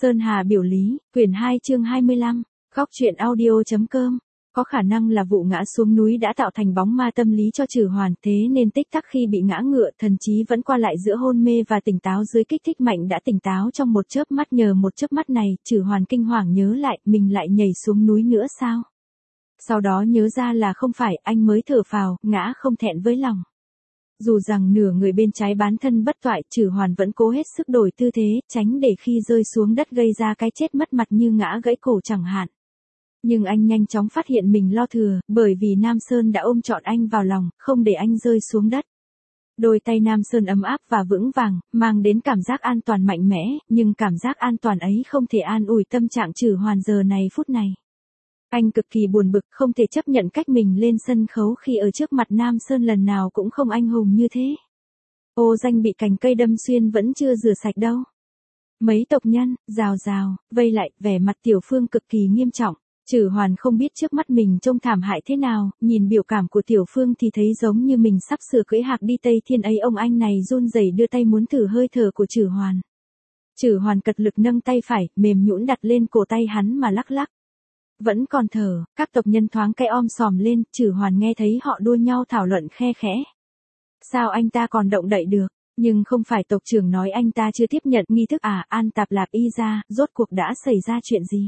Sơn Hà biểu lý, quyển 2 chương 25, Góc truyện audio.com. Có khả năng là vụ ngã xuống núi đã tạo thành bóng ma tâm lý cho Trử Hoàn, thế nên tích tắc khi bị ngã ngựa, thần trí vẫn qua lại giữa hôn mê và tỉnh táo dưới kích thích mạnh đã tỉnh táo trong một chớp mắt. Nhờ một chớp mắt này, Trử Hoàn kinh hoàng nhớ lại, mình lại nhảy xuống núi nữa sao? Sau đó nhớ ra là không phải, anh mới thở phào, ngã không thẹn với lòng. Dù rằng nửa người bên trái bán thân bất toại, Trử Hoàn vẫn cố hết sức đổi tư thế, tránh để khi rơi xuống đất gây ra cái chết mất mặt như ngã gãy cổ chẳng hạn. Nhưng anh nhanh chóng phát hiện mình lo thừa, bởi vì Nam Sơn đã ôm trọn anh vào lòng, không để anh rơi xuống đất. Đôi tay Nam Sơn ấm áp và vững vàng, mang đến cảm giác an toàn mạnh mẽ, nhưng cảm giác an toàn ấy không thể an ủi tâm trạng Trử Hoàn giờ này phút này. Anh cực kỳ buồn bực, không thể chấp nhận cách mình lên sân khấu khi ở trước mặt Nam Sơn lần nào cũng không anh hùng như thế. Ô danh bị cành cây đâm xuyên vẫn chưa rửa sạch đâu. Mấy tộc nhân, rào rào, vây lại, vẻ mặt Tiểu Phương cực kỳ nghiêm trọng. Trử Hoàn không biết trước mắt mình trông thảm hại thế nào, nhìn biểu cảm của Tiểu Phương thì thấy giống như mình sắp sửa cưỡi hạc đi Tây Thiên ấy. Ông anh này run rẩy đưa tay muốn thử hơi thở của Trử Hoàn. Trử Hoàn cật lực nâng tay phải, mềm nhũn đặt lên cổ tay hắn mà lắc lắc. Vẫn còn thở, các tộc nhân thoáng cái om sòm lên, Trử Hoàn nghe thấy họ đua nhau thảo luận khe khẽ. Sao anh ta còn động đậy được, nhưng không phải tộc trưởng nói anh ta chưa tiếp nhận nghi thức à? An Tạp Lạp y ra, rốt cuộc đã xảy ra chuyện gì?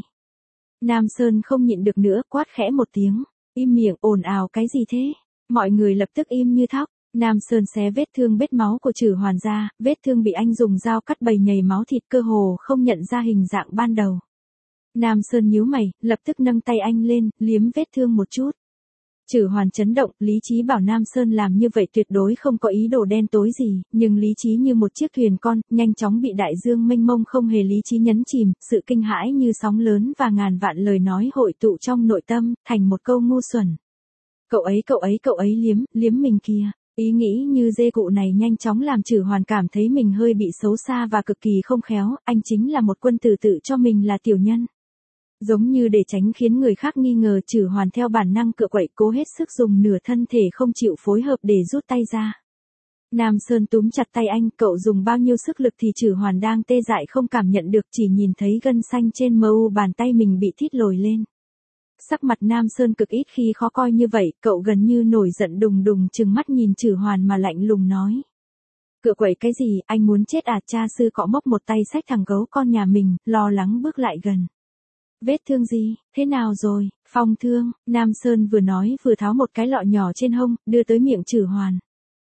Nam Sơn không nhịn được nữa, quát khẽ một tiếng, im miệng, ồn ào cái gì thế? Mọi người lập tức im như thóc. Nam Sơn xé vết thương bết máu của Trử Hoàn ra, vết thương bị anh dùng dao cắt bầy nhầy máu thịt, cơ hồ không nhận ra hình dạng ban đầu. Nam Sơn nhíu mày, lập tức nâng tay anh lên, liếm vết thương một chút. Trử Hoàn chấn động, lý trí bảo Nam Sơn làm như vậy tuyệt đối không có ý đồ đen tối gì, nhưng lý trí như một chiếc thuyền con, nhanh chóng bị đại dương mênh mông không hề lý trí nhấn chìm, sự kinh hãi như sóng lớn và ngàn vạn lời nói hội tụ trong nội tâm, thành một câu ngu xuẩn. Cậu ấy liếm mình kìa. Ý nghĩ như dê cụ này nhanh chóng làm Trử Hoàn cảm thấy mình hơi bị xấu xa và cực kỳ không khéo, anh chính là một quân tử tự cho mình là tiểu nhân. Giống như để tránh khiến người khác nghi ngờ, Trử Hoàn theo bản năng cựa quậy, cố hết sức dùng nửa thân thể không chịu phối hợp để rút tay ra. Nam Sơn túm chặt tay anh, cậu dùng bao nhiêu sức lực thì Trử Hoàn đang tê dại không cảm nhận được, chỉ nhìn thấy gân xanh trên mu bàn tay mình bị thít lồi lên. Sắc mặt Nam Sơn cực ít khi khó coi như vậy, cậu gần như nổi giận đùng đùng trừng mắt nhìn Trử Hoàn mà lạnh lùng nói. Cựa quậy cái gì, anh muốn chết à? Cha sư cọ móc một tay xách thằng gấu con nhà mình, lo lắng bước lại gần. Vết thương gì, thế nào rồi? Phong thương, Nam Sơn vừa nói vừa tháo một cái lọ nhỏ trên hông, đưa tới miệng Trử Hoàn.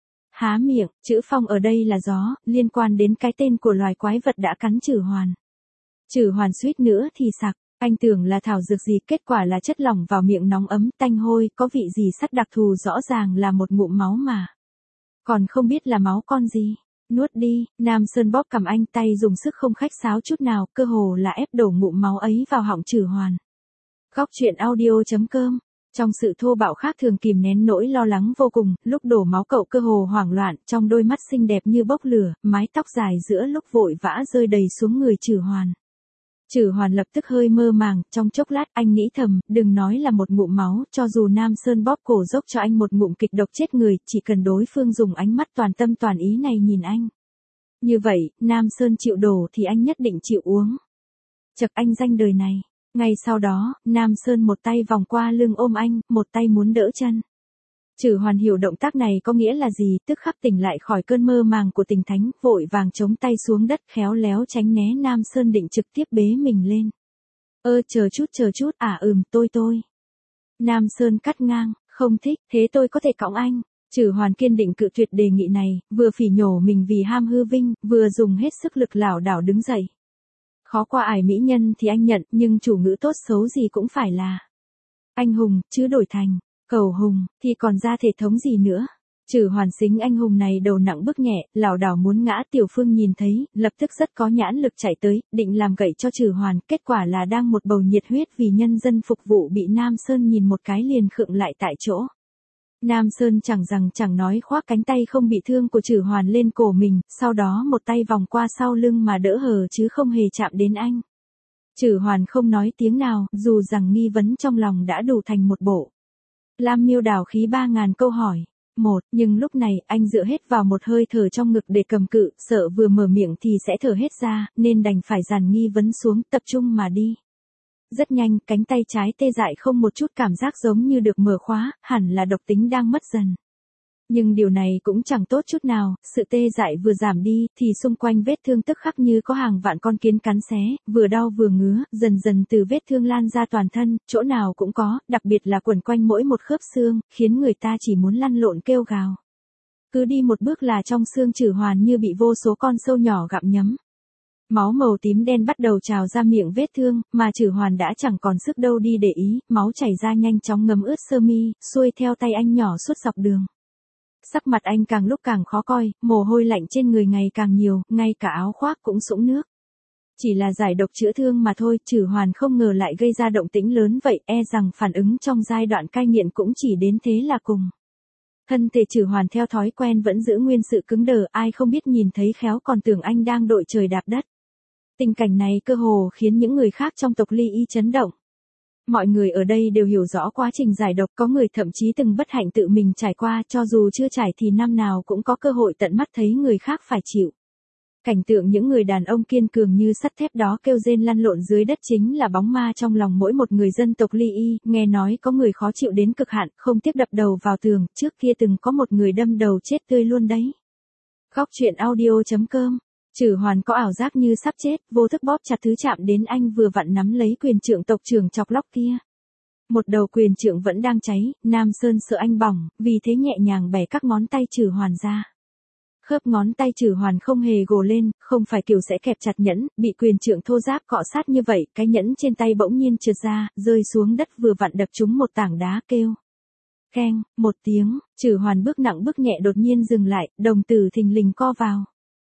Há miệng, chữ phong ở đây là gió, liên quan đến cái tên của loài quái vật đã cắn Trử Hoàn. Trử Hoàn suýt nữa thì sặc, anh tưởng là thảo dược gì, kết quả là chất lỏng vào miệng nóng ấm, tanh hôi, có vị gì sắt đặc thù, rõ ràng là một ngụm máu mà. Còn không biết là máu con gì. Nuốt đi, Nam Sơn bóp cằm anh, tay dùng sức không khách sáo chút nào, cơ hồ là ép đổ ngụm máu ấy vào họng Trử Hoàn. Góc truyện audio.com. Trong sự thô bạo khác thường kìm nén nỗi lo lắng vô cùng, lúc đổ máu cậu cơ hồ hoảng loạn, trong đôi mắt xinh đẹp như bốc lửa, mái tóc dài giữa lúc vội vã rơi đầy xuống người Trử Hoàn. Trử Hoàn lập tức hơi mơ màng, trong chốc lát anh nghĩ thầm, đừng nói là một ngụm máu, cho dù Nam Sơn bóp cổ dốc cho anh một ngụm kịch độc chết người, chỉ cần đối phương dùng ánh mắt toàn tâm toàn ý này nhìn anh. Như vậy, Nam Sơn chịu đổ thì anh nhất định chịu uống. Chật anh danh đời này. Ngay sau đó, Nam Sơn một tay vòng qua lưng ôm anh, một tay muốn đỡ chân. Trử Hoàn hiểu động tác này có nghĩa là gì, tức khắc tỉnh lại khỏi cơn mơ màng của tình thánh, vội vàng chống tay xuống đất, khéo léo tránh né Nam Sơn định trực tiếp bế mình lên. Chờ chút, tôi. Nam Sơn cắt ngang, không thích, thế tôi có thể cõng anh. Trử Hoàn kiên định cự tuyệt đề nghị này, vừa phỉ nhổ mình vì ham hư vinh, vừa dùng hết sức lực lảo đảo đứng dậy. Khó qua ải mỹ nhân thì anh nhận, nhưng chủ ngữ tốt xấu gì cũng phải là anh hùng, chứ đổi thành cầu hùng, thì còn ra thể thống gì nữa. Trử Hoàn xính anh hùng này đầu nặng bước nhẹ, lảo đảo muốn ngã. Tiểu Phương nhìn thấy, lập tức rất có nhãn lực chạy tới, định làm gậy cho Trử Hoàn, kết quả là đang một bầu nhiệt huyết vì nhân dân phục vụ bị Nam Sơn nhìn một cái liền khựng lại tại chỗ. Nam Sơn chẳng rằng chẳng nói khoác cánh tay không bị thương của Trử Hoàn lên cổ mình, sau đó một tay vòng qua sau lưng mà đỡ hờ chứ không hề chạm đến anh. Trử Hoàn không nói tiếng nào, dù rằng nghi vấn trong lòng đã đủ thành một bộ Lam Miêu đảo khí 3000 câu hỏi. Nhưng lúc này anh dựa hết vào một hơi thở trong ngực để cầm cự, sợ vừa mở miệng thì sẽ thở hết ra, nên đành phải dàn nghi vấn xuống, tập trung mà đi. Rất nhanh, cánh tay trái tê dại không một chút cảm giác giống như được mở khóa, hẳn là độc tính đang mất dần. Nhưng điều này cũng chẳng tốt chút nào, sự tê dại vừa giảm đi, thì xung quanh vết thương tức khắc như có hàng vạn con kiến cắn xé, vừa đau vừa ngứa, dần dần từ vết thương lan ra toàn thân, chỗ nào cũng có, đặc biệt là quẩn quanh mỗi một khớp xương, khiến người ta chỉ muốn lăn lộn kêu gào. Cứ đi một bước là trong xương Trử Hoàn như bị vô số con sâu nhỏ gặm nhấm. Máu màu tím đen bắt đầu trào ra miệng vết thương, mà Trử Hoàn đã chẳng còn sức đâu đi để ý, máu chảy ra nhanh chóng ngấm ướt sơ mi, xuôi theo tay anh nhỏ suốt dọc đường. Sắc mặt anh càng lúc càng khó coi, mồ hôi lạnh trên người ngày càng nhiều, ngay cả áo khoác cũng sũng nước. Chỉ là giải độc chữa thương mà thôi, Trử Hoàn không ngờ lại gây ra động tĩnh lớn vậy, e rằng phản ứng trong giai đoạn cai nghiện cũng chỉ đến thế là cùng. Thân thể Trử Hoàn theo thói quen vẫn giữ nguyên sự cứng đờ, ai không biết nhìn thấy khéo còn tưởng anh đang đội trời đạp đất. Tình cảnh này cơ hồ khiến những người khác trong tộc Ly Y chấn động. Mọi người ở đây đều hiểu rõ quá trình giải độc, có người thậm chí từng bất hạnh tự mình trải qua, cho dù chưa trải thì năm nào cũng có cơ hội tận mắt thấy người khác phải chịu. Cảnh tượng những người đàn ông kiên cường như sắt thép đó kêu rên lăn lộn dưới đất chính là bóng ma trong lòng mỗi một người dân tộc Ly Y, nghe nói có người khó chịu đến cực hạn, không tiếc đập đầu vào tường, trước kia từng có một người đâm đầu chết tươi luôn đấy. Khóc chuyện audio.com. Trử Hoàn có ảo giác như sắp chết, vô thức bóp chặt thứ chạm đến anh vừa vặn nắm lấy quyền trượng tộc trưởng chọc lóc kia. Một đầu quyền trượng vẫn đang cháy, Nam Sơn sợ anh bỏng, vì thế nhẹ nhàng bẻ các ngón tay Trử Hoàn ra. Khớp ngón tay Trử Hoàn không hề gồ lên, không phải kiểu sẽ kẹp chặt nhẫn, bị quyền trượng thô ráp cọ sát như vậy, cái nhẫn trên tay bỗng nhiên trượt ra, rơi xuống đất vừa vặn đập trúng một tảng đá kêu. Keng, một tiếng, Trử Hoàn bước nặng bước nhẹ đột nhiên dừng lại, đồng tử thình lình co vào.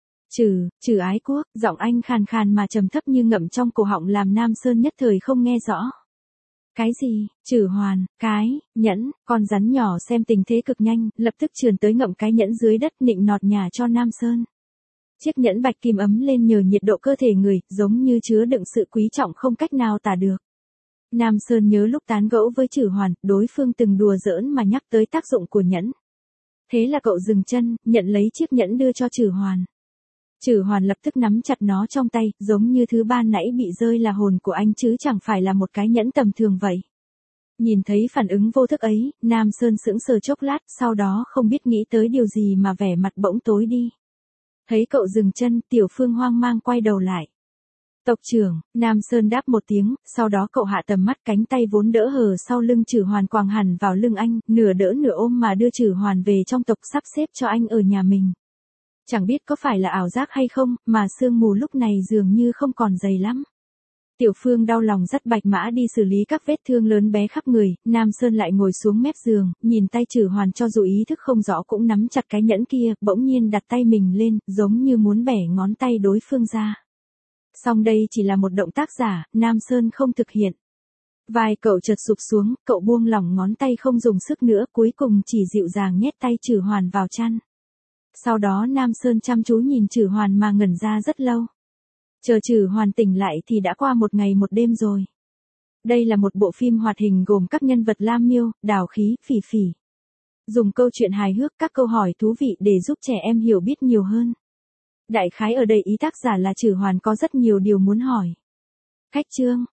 Trử ái quốc, giọng anh khàn khàn mà trầm thấp như ngậm trong cổ họng làm Nam Sơn nhất thời không nghe rõ. Cái gì? Trử Hoàn, nhẫn, con rắn nhỏ xem tình thế cực nhanh, lập tức trườn tới ngậm cái nhẫn dưới đất nịnh nọt nhả cho Nam Sơn. Chiếc nhẫn bạch kim ấm lên nhờ nhiệt độ cơ thể người, giống như chứa đựng sự quý trọng không cách nào tả được. Nam Sơn nhớ lúc tán gẫu với Trử Hoàn, đối phương từng đùa giỡn mà nhắc tới tác dụng của nhẫn. Thế là cậu dừng chân, nhận lấy chiếc nhẫn đưa cho Trử Hoàn. Trử Hoàn lập tức nắm chặt nó trong tay, giống như thứ ban nãy bị rơi là hồn của anh chứ chẳng phải là một cái nhẫn tầm thường vậy. Nhìn thấy phản ứng vô thức ấy, Nam Sơn sững sờ chốc lát, sau đó không biết nghĩ tới điều gì mà vẻ mặt bỗng tối đi. Thấy cậu dừng chân, Tiểu Phương hoang mang quay đầu lại. Tộc trưởng, Nam Sơn đáp một tiếng, sau đó cậu hạ tầm mắt, cánh tay vốn đỡ hờ sau lưng Trử Hoàn quàng hẳn vào lưng anh, nửa đỡ nửa ôm mà đưa Trử Hoàn về trong tộc, sắp xếp cho anh ở nhà mình. Chẳng biết có phải là ảo giác hay không, mà sương mù lúc này dường như không còn dày lắm. Tiểu Phương đau lòng dắt Bạch Mã đi xử lý các vết thương lớn bé khắp người, Nam Sơn lại ngồi xuống mép giường, nhìn tay Trử Hoàn cho dù ý thức không rõ cũng nắm chặt cái nhẫn kia, bỗng nhiên đặt tay mình lên, giống như muốn bẻ ngón tay đối phương ra. Song đây chỉ là một động tác giả, Nam Sơn không thực hiện. Vai cậu chợt sụp xuống, cậu buông lỏng ngón tay không dùng sức nữa, cuối cùng chỉ dịu dàng nhét tay Trử Hoàn vào chăn. Sau đó Nam Sơn chăm chú nhìn Trử Hoàn mà ngẩn ra rất lâu. Chờ Trử Hoàn tỉnh lại thì đã qua một ngày một đêm rồi. Đây là một bộ phim hoạt hình gồm các nhân vật Lam Miêu, Đào Khí, Phỉ Phỉ. Dùng câu chuyện hài hước, các câu hỏi thú vị để giúp trẻ em hiểu biết nhiều hơn. Đại khái ở đây ý tác giả là Trử Hoàn có rất nhiều điều muốn hỏi. Khách chương.